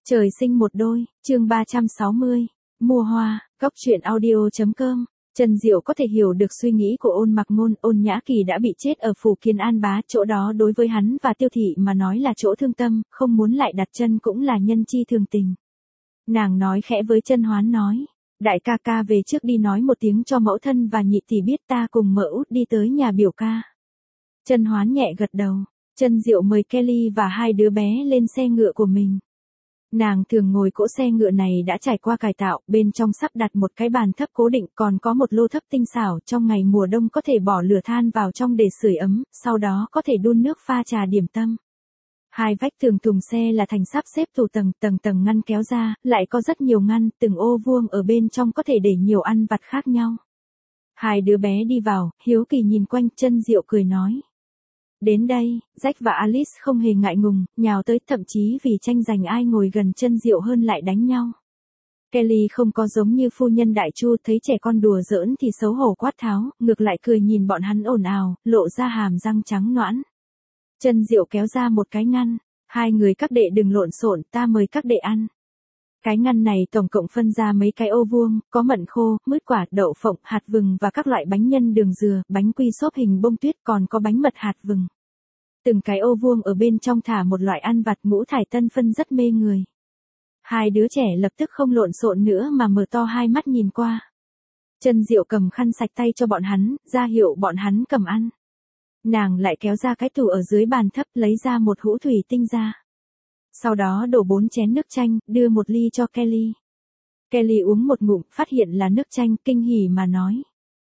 Trời sinh một đôi, chương 360. Mua hoa, góc truyện audio.com. Trần Diệu có thể hiểu được suy nghĩ của Ôn Mặc Ngôn. Ôn Nhã Kỳ đã bị chết ở phủ Kiến An Bá, chỗ đó đối với hắn và Tiêu Thị mà nói là chỗ thương tâm, không muốn lại đặt chân cũng là nhân chi thường tình. Nàng nói khẽ với Chân Hoán nói, đại ca ca về trước đi nói một tiếng cho mẫu thân và nhị tỷ biết ta cùng Mợ Út đi tới nhà biểu ca. Chân Hoán nhẹ gật đầu. Trần Diệu mời Kelly và hai đứa bé lên xe ngựa của mình. Nàng thường ngồi cỗ xe ngựa này đã trải qua cải tạo, bên trong sắp đặt một cái bàn thấp cố định, còn có một lô thấp tinh xảo, trong ngày mùa đông có thể bỏ lửa than vào trong để sưởi ấm, sau đó có thể đun nước pha trà điểm tâm. Hai vách tường thùng xe là thành sắp xếp tủ tầng ngăn kéo ra, lại có rất nhiều ngăn, từng ô vuông ở bên trong có thể để nhiều ăn vặt khác nhau. Hai đứa bé đi vào, hiếu kỳ nhìn quanh. Trân Diệu cười nói. Đến đây, Jack và Alice không hề ngại ngùng, nhào tới, thậm chí vì tranh giành ai ngồi gần Trân Diệu hơn lại đánh nhau. Kelly không có giống như phu nhân Đại Chu, thấy trẻ con đùa giỡn thì xấu hổ quát tháo, ngược lại cười nhìn bọn hắn ồn ào, lộ ra hàm răng trắng nõn. Trân Diệu kéo ra một cái ngăn, hai người các đệ đừng lộn xộn, ta mời các đệ ăn. Cái ngăn này tổng cộng phân ra mấy cái ô vuông, có mận khô, mứt quả, đậu phộng, hạt vừng và các loại bánh nhân đường dừa, bánh quy xốp hình bông tuyết, còn có bánh mật hạt vừng. Từng cái ô vuông ở bên trong thả một loại ăn vặt ngũ thải tân phân rất mê người. Hai đứa trẻ lập tức không lộn xộn nữa mà mở to hai mắt nhìn qua. Trân Diệu cầm khăn sạch tay cho bọn hắn, ra hiệu bọn hắn cầm ăn. Nàng lại kéo ra cái tủ ở dưới bàn thấp, lấy ra một hũ thủy tinh ra. Sau đó đổ 4 chén nước chanh, đưa một ly cho Kelly. Kelly uống một ngụm, phát hiện là nước chanh, kinh hỉ mà nói.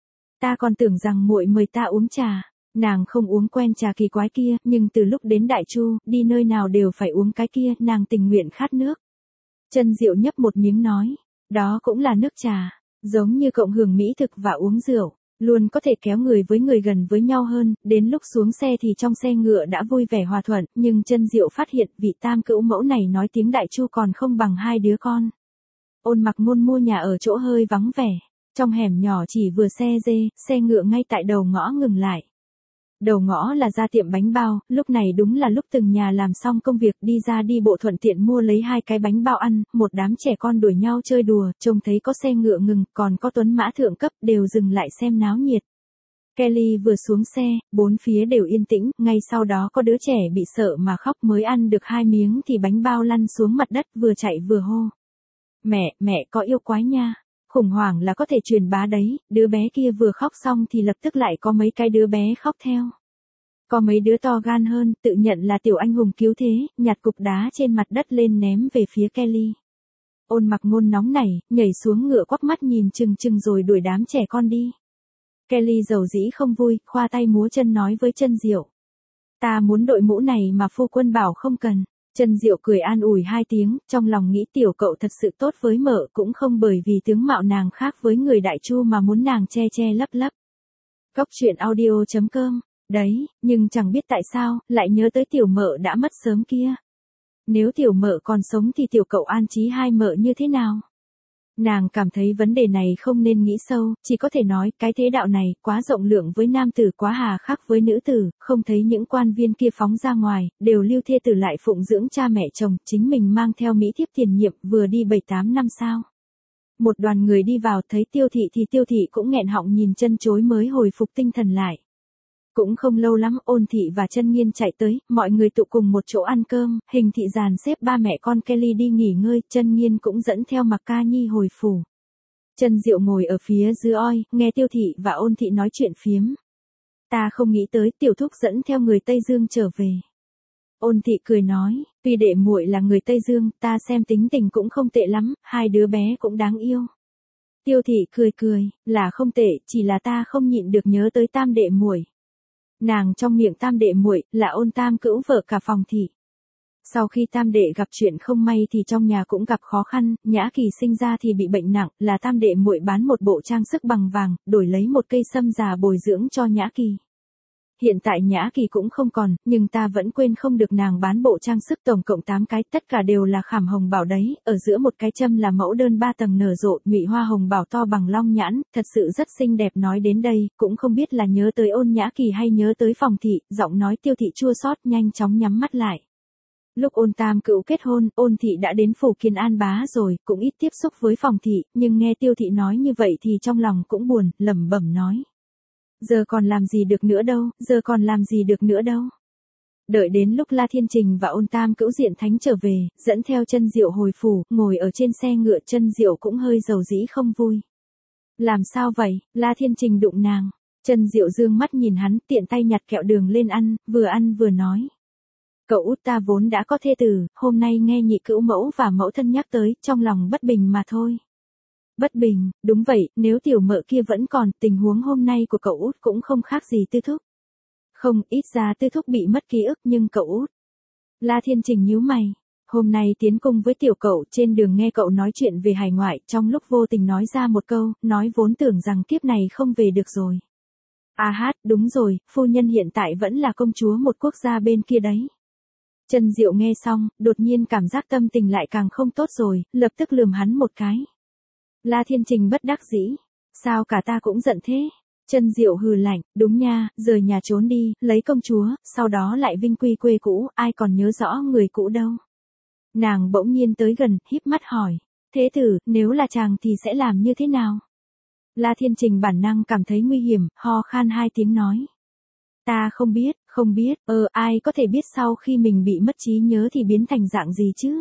Ta còn tưởng rằng muội mời ta uống trà. Nàng không uống quen trà kỳ quái kia, nhưng từ lúc đến Đại Chu, đi nơi nào đều phải uống cái kia, nàng tình nguyện khát nước. Trân Diệu nhấp một miếng nói, đó cũng là nước trà, giống như cộng hưởng mỹ thực và uống rượu, luôn có thể kéo người với người gần với nhau hơn. Đến lúc xuống xe thì trong xe ngựa đã vui vẻ hòa thuận, nhưng Trân Diệu phát hiện vị tam cữu mẫu này nói tiếng Đại Chu còn không bằng hai đứa con. Ôn Mặc Ngôn mua nhà ở chỗ hơi vắng vẻ, trong hẻm nhỏ chỉ vừa xe ngựa ngay tại đầu ngõ ngừng lại. Đầu ngõ là ra tiệm bánh bao, lúc này đúng là lúc từng nhà làm xong công việc đi ra đi bộ thuận tiện mua lấy 2 cái bánh bao ăn, một đám trẻ con đuổi nhau chơi đùa, trông thấy có xe ngựa ngừng, còn có tuấn mã thượng cấp đều dừng lại xem náo nhiệt. Kelly vừa xuống xe, bốn phía đều yên tĩnh, ngay sau đó có đứa trẻ bị sợ mà khóc, mới ăn được 2 miếng thì bánh bao lăn xuống mặt đất, vừa chạy vừa hô. Mẹ có yêu quái nha. Khủng hoảng là có thể truyền bá đấy, đứa bé kia vừa khóc xong thì lập tức lại có mấy cái đứa bé khóc theo. Có mấy đứa to gan hơn, tự nhận là tiểu anh hùng cứu thế, nhặt cục đá trên mặt đất lên ném về phía Kelly. Ôn Mặc Ngôn nóng nảy, nhảy xuống ngựa quắc mắt nhìn chừng rồi đuổi đám trẻ con đi. Kelly dầu dĩ không vui, khoa tay múa chân nói với Trân Diệu. Ta muốn đội mũ này mà phu quân bảo không cần. Trân Diệu cười an ủi 2 tiếng, trong lòng nghĩ tiểu cậu thật sự tốt với Mợ, cũng không bởi vì tướng mạo nàng khác với người Đại Chu mà muốn nàng che lấp. Góc truyện audio.com. Đấy, nhưng chẳng biết tại sao, lại nhớ tới tiểu Mợ đã mất sớm kia. Nếu tiểu Mợ còn sống thì tiểu cậu an trí hai Mợ như thế nào? Nàng cảm thấy vấn đề này không nên nghĩ sâu, chỉ có thể nói cái thế đạo này quá rộng lượng với nam tử, quá hà khắc với nữ tử, không thấy những quan viên kia phóng ra ngoài, đều lưu thê tử lại phụng dưỡng cha mẹ chồng, chính mình mang theo mỹ thiếp tiền nhiệm, vừa đi 7-8 năm sao. Một đoàn người đi vào, thấy Tiêu Thị thì Tiêu Thị cũng nghẹn họng nhìn chân chối mới hồi phục tinh thần lại. Cũng không lâu lắm, Ôn Thị và Chân Nghiên chạy tới, mọi người tụ cùng một chỗ ăn cơm, Hình Thị dàn xếp ba mẹ con Kelly đi nghỉ ngơi, Chân Nghiên cũng dẫn theo Mặc Ca Nhi hồi phủ. Trân Diệu ngồi ở phía dưới oi, nghe Tiêu Thị và Ôn Thị nói chuyện phiếm. Ta không nghĩ tới tiểu thúc dẫn theo người Tây Dương trở về. Ôn Thị cười nói, tuy đệ muội là người Tây Dương, ta xem tính tình cũng không tệ lắm, hai đứa bé cũng đáng yêu. Tiêu Thị cười, là không tệ, chỉ là ta không nhịn được nhớ tới tam đệ muội. Nàng trong miệng tam đệ muội là Ôn tam cữu vợ cả Phòng Thị. Sau khi tam đệ gặp chuyện không may thì trong nhà cũng gặp khó khăn, Nhã Kỳ sinh ra thì bị bệnh nặng, là tam đệ muội bán một bộ trang sức bằng vàng, đổi lấy một cây sâm già bồi dưỡng cho Nhã Kỳ. Hiện tại Nhã Kỳ cũng không còn, nhưng ta vẫn quên không được nàng bán bộ trang sức tổng cộng 8 cái, tất cả đều là khảm hồng bảo đấy, ở giữa một cái châm là mẫu đơn 3 tầng nở rộ, nhụy hoa hồng bảo to bằng long nhãn, thật sự rất xinh đẹp. Nói đến đây, cũng không biết là nhớ tới Ôn Nhã Kỳ hay nhớ tới Phòng Thị, giọng nói Tiêu Thị chua xót, nhanh chóng nhắm mắt lại. Lúc Ôn Tam Cữu kết hôn, Ôn thị đã đến phủ Kiến An Bá rồi, cũng ít tiếp xúc với Phòng thị, nhưng nghe Tiêu thị nói như vậy thì trong lòng cũng buồn, lẩm bẩm nói. Giờ còn làm gì được nữa đâu, giờ còn làm gì được nữa đâu. Đợi đến lúc La Thiên Trình và Ôn Tam Cữu diện thánh trở về, dẫn theo Chân Diệu hồi phủ, ngồi ở trên xe ngựa, Chân Diệu cũng hơi dầu dĩ không vui. Làm sao vậy? La Thiên Trình đụng nàng. Chân Diệu dương mắt nhìn hắn, tiện tay nhặt kẹo đường lên ăn vừa nói. Cậu út ta vốn đã có thê tử, hôm nay nghe nhị cữu mẫu và mẫu thân nhắc tới, trong lòng bất bình mà thôi. Bất bình, đúng vậy, nếu tiểu mợ kia vẫn còn, tình huống hôm nay của cậu út cũng không khác gì Tư Thúc. Không, ít ra Tư Thúc bị mất ký ức nhưng cậu út. La Thiên Trình nhíu mày. Hôm nay tiến cung với tiểu cậu, trên đường nghe cậu nói chuyện về hải ngoại, trong lúc vô tình nói ra một câu, nói vốn tưởng rằng kiếp này không về được rồi. À hát, đúng rồi, phu nhân hiện tại vẫn là công chúa một quốc gia bên kia đấy. Chân Diệu nghe xong, đột nhiên cảm giác tâm tình lại càng không tốt rồi, lập tức lườm hắn một cái. La Thiên Trình bất đắc dĩ. Sao cả ta cũng giận thế? Chân Diệu hừ lạnh, đúng nha, rời nhà trốn đi, lấy công chúa, sau đó lại vinh quy quê cũ, ai còn nhớ rõ người cũ đâu. Nàng bỗng nhiên tới gần, híp mắt hỏi. Thế tử, nếu là chàng thì sẽ làm như thế nào? La Thiên Trình bản năng cảm thấy nguy hiểm, ho khan hai tiếng nói. Ta không biết, ai có thể biết sau khi mình bị mất trí nhớ thì biến thành dạng gì chứ?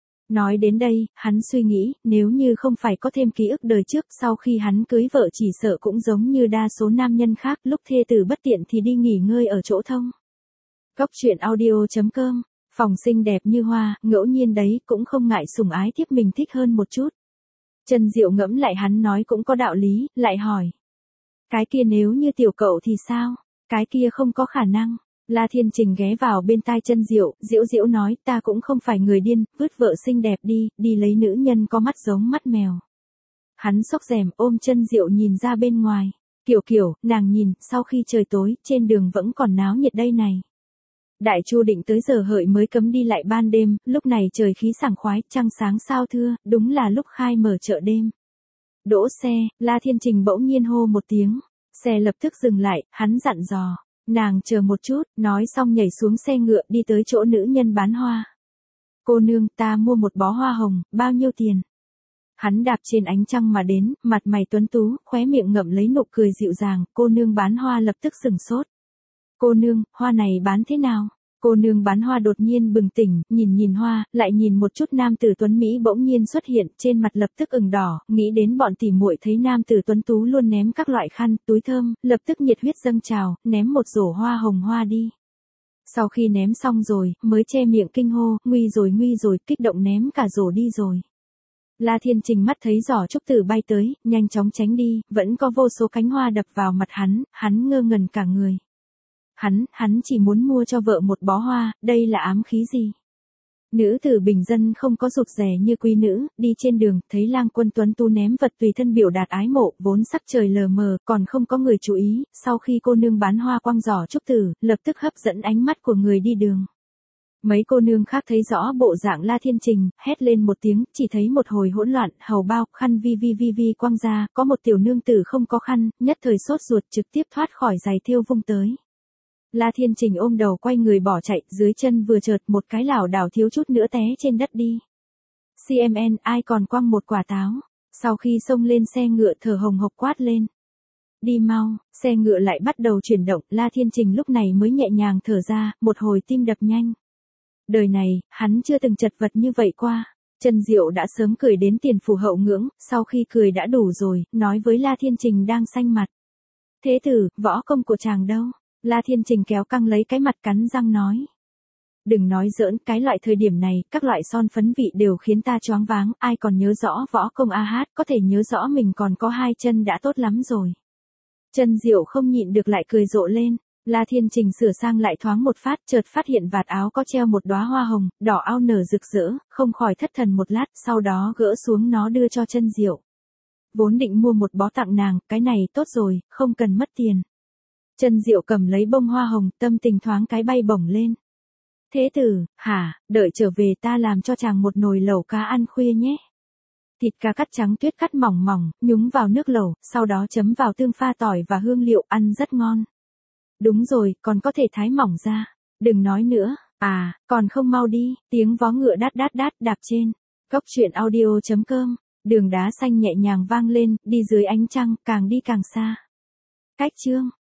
Nói đến đây, hắn suy nghĩ, nếu như không phải có thêm ký ức đời trước, sau khi hắn cưới vợ chỉ sợ cũng giống như đa số nam nhân khác, lúc thê tử bất tiện thì đi nghỉ ngơi ở chỗ thông. Góc truyện audio.com, phòng xinh đẹp như hoa, ngẫu nhiên đấy, cũng không ngại sủng ái tiếp mình thích hơn một chút. Chân Diệu ngẫm lại hắn nói cũng có đạo lý, lại hỏi. Cái kia nếu như tiểu cậu thì sao? Cái kia không có khả năng. La Thiên Trình ghé vào bên tai Chân Diệu, diễu diễu nói, ta cũng không phải người điên, vứt vợ xinh đẹp đi lấy nữ nhân có mắt giống mắt mèo. Hắn xốc rèm ôm Chân Diệu nhìn ra bên ngoài. Kiểu, nàng nhìn, sau khi trời tối, trên đường vẫn còn náo nhiệt đây này. Đại Chu định tới giờ hợi mới cấm đi lại ban đêm, lúc này trời khí sảng khoái, trăng sáng sao thưa, đúng là lúc khai mở chợ đêm. Đỗ xe, La Thiên Trình bỗng nhiên hô một tiếng. Xe lập tức dừng lại, hắn dặn dò. Nàng chờ một chút, nói xong nhảy xuống xe ngựa đi tới chỗ nữ nhân bán hoa. Cô nương, ta mua một bó hoa hồng, bao nhiêu tiền? Hắn đạp trên ánh trăng mà đến, mặt mày tuấn tú, khóe miệng ngậm lấy nụ cười dịu dàng, cô nương bán hoa lập tức sừng sốt. Cô nương, hoa này bán thế nào? Cô nương bán hoa đột nhiên bừng tỉnh, nhìn hoa, lại nhìn một chút nam tử tuấn Mỹ bỗng nhiên xuất hiện, trên mặt lập tức ửng đỏ, nghĩ đến bọn tỉ muội thấy nam tử tuấn tú luôn ném các loại khăn, túi thơm, lập tức nhiệt huyết dâng trào, ném một rổ hoa hồng hoa đi. Sau khi ném xong rồi, mới che miệng kinh hô, nguy rồi, kích động ném cả rổ đi rồi. La Thiên Trình mắt thấy giỏ trúc tử bay tới, nhanh chóng tránh đi, vẫn có vô số cánh hoa đập vào mặt hắn ngơ ngẩn cả người. Hắn chỉ muốn mua cho vợ một bó hoa, đây là ám khí gì? Nữ tử bình dân không có rụt rè như quý nữ, đi trên đường, thấy lang quân tuấn tu ném vật tùy thân biểu đạt ái mộ, vốn sắc trời lờ mờ, còn không có người chú ý, sau khi cô nương bán hoa quăng giỏ trúc tử, lập tức hấp dẫn ánh mắt của người đi đường. Mấy cô nương khác thấy rõ bộ dạng La Thiên Trình, hét lên một tiếng, chỉ thấy một hồi hỗn loạn, hầu bao, khăn vi quăng ra, có một tiểu nương tử không có khăn, nhất thời sốt ruột trực tiếp thoát khỏi giày thêu vung tới. La Thiên Trình ôm đầu quay người bỏ chạy, dưới chân vừa chợt một cái lảo đảo thiếu chút nữa té trên đất đi. CMN, ai còn quăng một quả táo? Sau khi xông lên xe ngựa thở hồng hộc quát lên. Đi mau, xe ngựa lại bắt đầu chuyển động, La Thiên Trình lúc này mới nhẹ nhàng thở ra, một hồi tim đập nhanh. Đời này, hắn chưa từng chật vật như vậy qua. Chân Diệu đã sớm cười đến tiền phủ hậu ngưỡng, sau khi cười đã đủ rồi, nói với La Thiên Trình đang xanh mặt. Thế tử, võ công của chàng đâu? La Thiên Trình kéo căng lấy cái mặt cắn răng nói. Đừng nói giỡn, cái loại thời điểm này, các loại son phấn vị đều khiến ta choáng váng, ai còn nhớ rõ võ công a hát, có thể nhớ rõ mình còn có hai chân đã tốt lắm rồi. Chân Diệu không nhịn được lại cười rộ lên. La Thiên Trình sửa sang lại thoáng một phát, chợt phát hiện vạt áo có treo một đóa hoa hồng, đỏ ao nở rực rỡ, không khỏi thất thần một lát, sau đó gỡ xuống nó đưa cho Chân Diệu. Vốn định mua một bó tặng nàng, cái này tốt rồi, không cần mất tiền. Chân Diệu cầm lấy bông hoa hồng, tâm tình thoáng cái bay bổng lên. Thế tử, hả, đợi trở về ta làm cho chàng một nồi lẩu cá ăn khuya nhé. Thịt cá cắt trắng tuyết cắt mỏng mỏng, nhúng vào nước lẩu, sau đó chấm vào tương pha tỏi và hương liệu, ăn rất ngon. Đúng rồi, còn có thể thái mỏng ra. Đừng nói nữa, À, còn không mau đi, tiếng vó ngựa đát đát đát đạp trên. Góc truyện audio.com, đường đá xanh nhẹ nhàng vang lên, đi dưới ánh trăng, càng đi càng xa. Cách chương